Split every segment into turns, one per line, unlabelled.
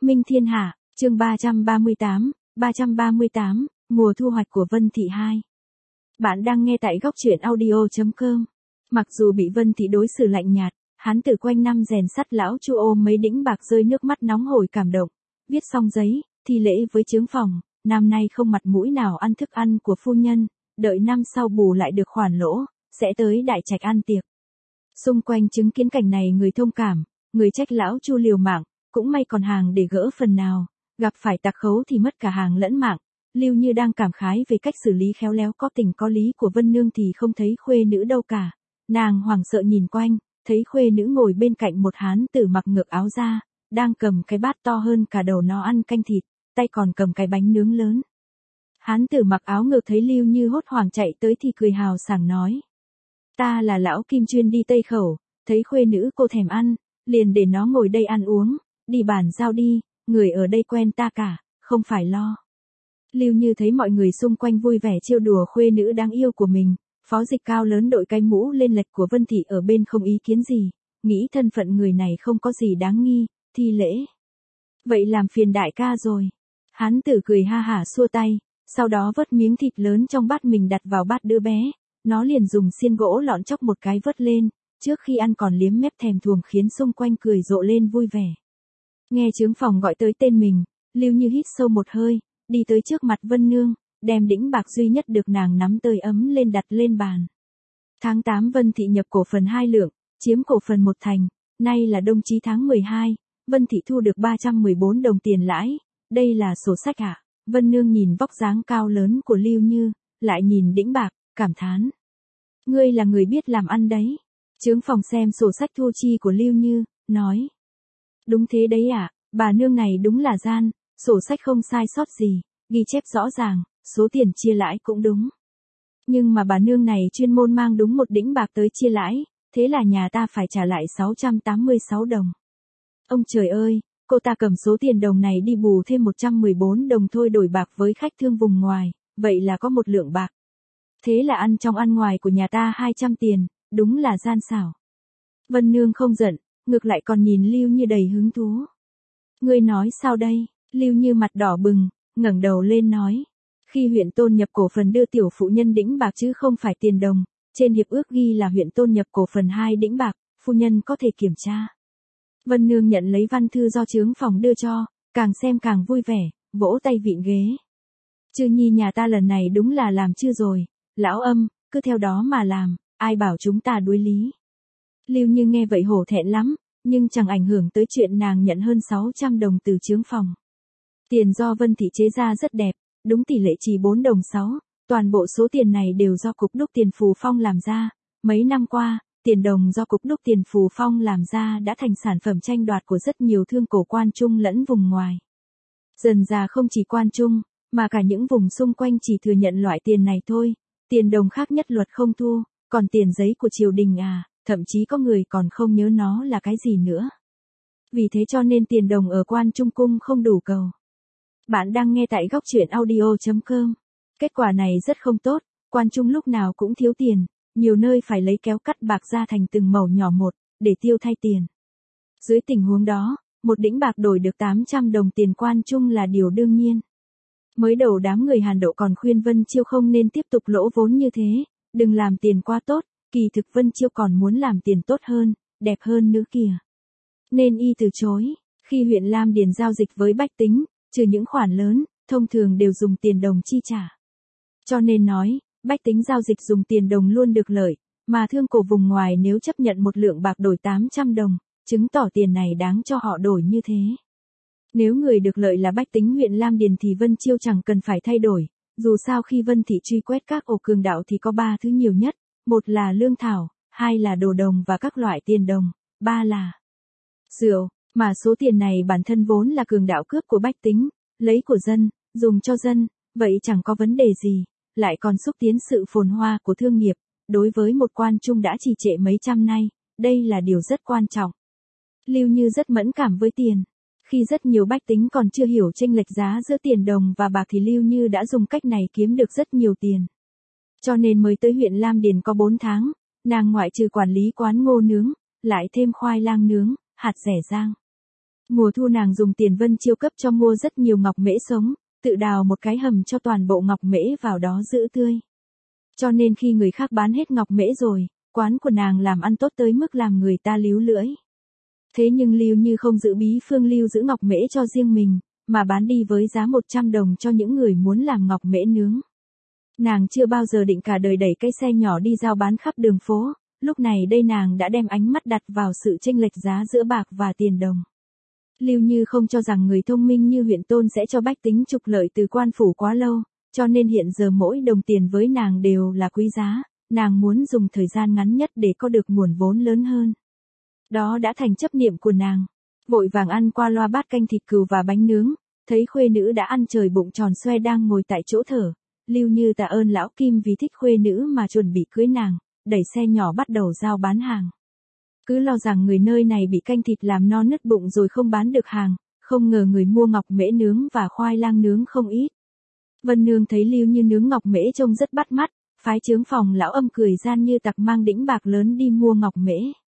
Minh Thiên Hạ, chương 338, mùa thu hoạch của Vân Thị 2. Bạn đang nghe tại góc truyện audio.com. Mặc dù bị Vân Thị đối xử lạnh nhạt, hán tử quanh năm rèn sắt lão Chu ôm mấy đĩnh bạc rơi nước mắt nóng hổi cảm động, viết xong giấy, thi lễ với chướng phòng, năm nay không mặt mũi nào ăn thức ăn của phu nhân, đợi năm sau bù lại được khoản lỗ, sẽ tới đại trạch ăn tiệc. Xung quanh chứng kiến cảnh này người thông cảm, người trách lão Chu liều mạng, cũng may còn hàng để gỡ phần nào, gặp phải tặc khấu thì mất cả hàng lẫn mạng. Lưu Như đang cảm khái về cách xử lý khéo léo có tình có lý của Vân Nương thì không thấy khuê nữ đâu cả. Nàng hoảng sợ nhìn quanh, thấy khuê nữ ngồi bên cạnh một hán tử mặc ngược áo da, đang cầm cái bát to hơn cả đầu nó ăn canh thịt, tay còn cầm cái bánh nướng lớn. Hán tử mặc áo ngược thấy Lưu Như hốt hoảng chạy tới thì cười hào sảng nói: "Ta là lão Kim chuyên đi Tây Khẩu, thấy khuê nữ cô thèm ăn, liền để nó ngồi đây ăn uống, đi bàn giao đi, người ở đây quen ta cả, không phải lo." Lưu Như thấy mọi người xung quanh vui vẻ trêu đùa khuê nữ đáng yêu của mình, phó dịch cao lớn đội cái mũ lên lệch của Vân Thị ở bên không ý kiến gì, nghĩ thân phận người này không có gì đáng nghi, thi lễ. "Vậy làm phiền đại ca rồi." Hán tử cười ha hả xua tay, sau đó vớt miếng thịt lớn trong bát mình đặt vào bát đứa bé, nó liền dùng xiên gỗ lọn chóc một cái vớt lên, trước khi ăn còn liếm mép thèm thuồng khiến xung quanh cười rộ lên vui vẻ. Nghe chướng phòng gọi tới tên mình, Lưu Như hít sâu một hơi, đi tới trước mặt Vân Nương, đem đĩnh bạc duy nhất được nàng nắm tơi ấm lên đặt lên bàn. Tháng 8 Vân Thị nhập cổ phần 2 lượng, chiếm cổ phần 1 thành, nay là Đông Chí tháng 12, Vân Thị thu được 314 đồng tiền lãi, đây là sổ sách ạ. Vân Nương nhìn vóc dáng cao lớn của Lưu Như, lại nhìn đĩnh bạc, cảm thán: "Ngươi là người biết làm ăn đấy." Chướng phòng xem sổ sách thu chi của Lưu Như, nói: "Đúng thế đấy ạ, bà nương này đúng là gian, sổ sách không sai sót gì, ghi chép rõ ràng, số tiền chia lãi cũng đúng. Nhưng mà bà nương này chuyên môn mang đúng một đĩnh bạc tới chia lãi, thế là nhà ta phải trả lại 686 đồng. Ông trời ơi, cô ta cầm số tiền đồng này đi bù thêm 114 đồng thôi đổi bạc với khách thương vùng ngoài, vậy là có 1 lượng bạc. Thế là ăn trong ăn ngoài của nhà ta 200 tiền, đúng là gian xảo." Vân Nương không giận, ngược lại còn nhìn Lưu Như đầy hứng thú. "Ngươi nói sao đây?" Lưu Như mặt đỏ bừng, ngẩng đầu lên nói: "Khi huyện Tôn nhập cổ phần đưa tiểu phụ nhân đĩnh bạc chứ không phải tiền đồng, trên hiệp ước ghi là huyện Tôn nhập cổ phần 2 đĩnh bạc, phu nhân có thể kiểm tra." Vân Nương nhận lấy văn thư do chướng phòng đưa cho, càng xem càng vui vẻ, vỗ tay vịn ghế. "Chư nhi nhà ta lần này đúng là làm chưa rồi, lão Âm, cứ theo đó mà làm, ai bảo chúng ta đối lý." Lưu Như nghe vậy hổ thẹn lắm, nhưng chẳng ảnh hưởng tới chuyện nàng nhận hơn 600 đồng từ chướng phòng. Tiền do Vân Thị chế ra rất đẹp, đúng tỷ lệ chỉ 4 đồng 6, toàn bộ số tiền này đều do Cục Đúc Tiền Phù Phong làm ra. Mấy năm qua, tiền đồng do Cục Đúc Tiền Phù Phong làm ra đã thành sản phẩm tranh đoạt của rất nhiều thương cổ Quan Trung lẫn vùng ngoài. Dần dà không chỉ Quan Trung, mà cả những vùng xung quanh chỉ thừa nhận loại tiền này thôi, tiền đồng khác nhất luật không thu, còn tiền giấy của triều đình thậm chí có người còn không nhớ nó là cái gì nữa. Vì thế cho nên tiền đồng ở Quan Trung cung không đủ cầu. Bạn đang nghe tại góc truyện audio.com. Kết quả này rất không tốt, Quan Trung lúc nào cũng thiếu tiền, nhiều nơi phải lấy kéo cắt bạc ra thành từng mẩu nhỏ một, để tiêu thay tiền. Dưới tình huống đó, một đĩnh bạc đổi được 800 đồng tiền Quan Trung là điều đương nhiên. Mới đầu đám người Hàn Độ còn khuyên Vân Chiêu không nên tiếp tục lỗ vốn như thế, đừng làm tiền quá tốt, kỳ thực Vân Chiêu còn muốn làm tiền tốt hơn, đẹp hơn nữa kìa. Nên y từ chối. Khi huyện Lam Điền giao dịch với bách tính, trừ những khoản lớn, thông thường đều dùng tiền đồng chi trả. Cho nên nói, bách tính giao dịch dùng tiền đồng luôn được lợi, mà thương cổ vùng ngoài nếu chấp nhận 1 lượng bạc đổi 800 đồng, chứng tỏ tiền này đáng cho họ đổi như thế. Nếu người được lợi là bách tính huyện Lam Điền thì Vân Chiêu chẳng cần phải thay đổi, dù sao khi Vân Thị truy quét các ổ cường đạo thì có 3 thứ nhiều nhất, 1 là lương thảo, 2 là đồ đồng và các loại tiền đồng, 3 là rượu, mà số tiền này bản thân vốn là cường đạo cướp của bách tính, lấy của dân, dùng cho dân, vậy chẳng có vấn đề gì, lại còn xúc tiến sự phồn hoa của thương nghiệp, đối với một Quan Trung đã trì trệ mấy trăm nay, đây là điều rất quan trọng. Lưu Như rất mẫn cảm với tiền. Khi rất nhiều bách tính còn chưa hiểu chênh lệch giá giữa tiền đồng và bạc thì Lưu Như đã dùng cách này kiếm được rất nhiều tiền. Cho nên mới tới huyện Lam Điền có 4 tháng, nàng ngoại trừ quản lý quán ngô nướng, lại thêm khoai lang nướng, hạt rẻ rang. Mùa thu nàng dùng tiền Vân Chiêu cấp cho mua rất nhiều ngọc mễ sống, tự đào một cái hầm cho toàn bộ ngọc mễ vào đó giữ tươi. Cho nên khi người khác bán hết ngọc mễ rồi, quán của nàng làm ăn tốt tới mức làm người ta líu lưỡi. Thế nhưng Lưu Như không giữ bí phương lưu giữ ngọc mễ cho riêng mình, mà bán đi với giá 100 đồng cho những người muốn làm ngọc mễ nướng. Nàng chưa bao giờ định cả đời đẩy cái xe nhỏ đi giao bán khắp đường phố, lúc này đây nàng đã đem ánh mắt đặt vào sự chênh lệch giá giữa bạc và tiền đồng. Lưu Như không cho rằng người thông minh như huyện Tôn sẽ cho bách tính trục lợi từ quan phủ quá lâu, cho nên hiện giờ mỗi đồng tiền với nàng đều là quý giá, nàng muốn dùng thời gian ngắn nhất để có được nguồn vốn lớn hơn. Đó đã thành chấp niệm của nàng. Vội vàng ăn qua loa bát canh thịt cừu và bánh nướng, thấy khuê nữ đã ăn trời bụng tròn xoe đang ngồi tại chỗ thở. Lưu Như tạ ơn lão Kim vì thích khuê nữ mà chuẩn bị cưới nàng, đẩy xe nhỏ bắt đầu giao bán hàng. Cứ lo rằng người nơi này bị canh thịt làm no nứt bụng rồi không bán được hàng, không ngờ người mua ngọc mễ nướng và khoai lang nướng không ít. Vân Nương thấy Lưu Như nướng ngọc mễ trông rất bắt mắt, phái chướng phòng lão âm cười gian như tặc mang đĩnh bạc lớn đi mua ngọc mễ.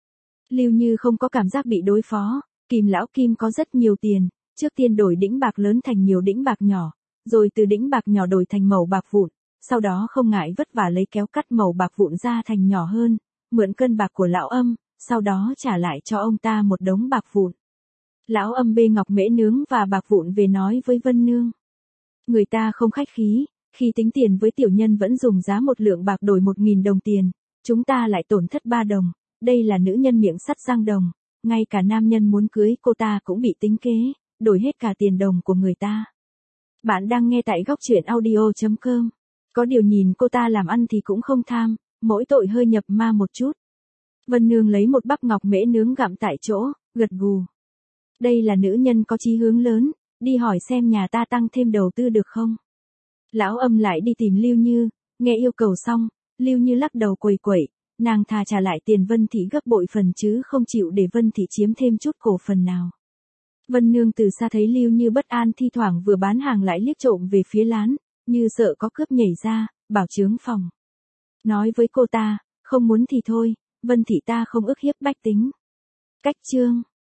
Lưu Như không có cảm giác bị đối phó, kìm lão Kim có rất nhiều tiền, trước tiên đổi đĩnh bạc lớn thành nhiều đĩnh bạc nhỏ, rồi từ đĩnh bạc nhỏ đổi thành mẩu bạc vụn, sau đó không ngại vất vả lấy kéo cắt mẩu bạc vụn ra thành nhỏ hơn, mượn cân bạc của lão âm, sau đó trả lại cho ông ta một đống bạc vụn. Lão âm bê ngọc mễ nướng và bạc vụn về nói với Vân Nương. Người ta không khách khí, khi tính tiền với tiểu nhân vẫn dùng giá 1 lượng bạc đổi 1.000 đồng tiền, chúng ta lại tổn thất 3 đồng, đây là nữ nhân miệng sắt răng đồng, ngay cả nam nhân muốn cưới cô ta cũng bị tính kế, đổi hết cả tiền đồng của người ta. Bạn đang nghe tại góc truyện audio.com. Có điều nhìn cô ta làm ăn thì cũng không tham, mỗi tội hơi nhập ma một chút. Vân Nương lấy một bắp ngọc mễ nướng gặm tại chỗ, gật gù. Đây là nữ nhân có chí hướng lớn, đi hỏi xem nhà ta tăng thêm đầu tư được không. Lão âm lại đi tìm Lưu Như, nghe yêu cầu xong, Lưu Như lắc đầu quầy quậy, nàng thà trả lại tiền Vân Thị gấp bội phần chứ không chịu để Vân Thị chiếm thêm chút cổ phần nào. Vân Nương từ xa thấy Lưu Như bất an thi thoảng vừa bán hàng lại liếc trộm về phía lán, như sợ có cướp nhảy ra, bảo chướng phòng. Nói với cô ta, không muốn thì thôi, Vân Thị ta không ức hiếp bách tính. Cách chương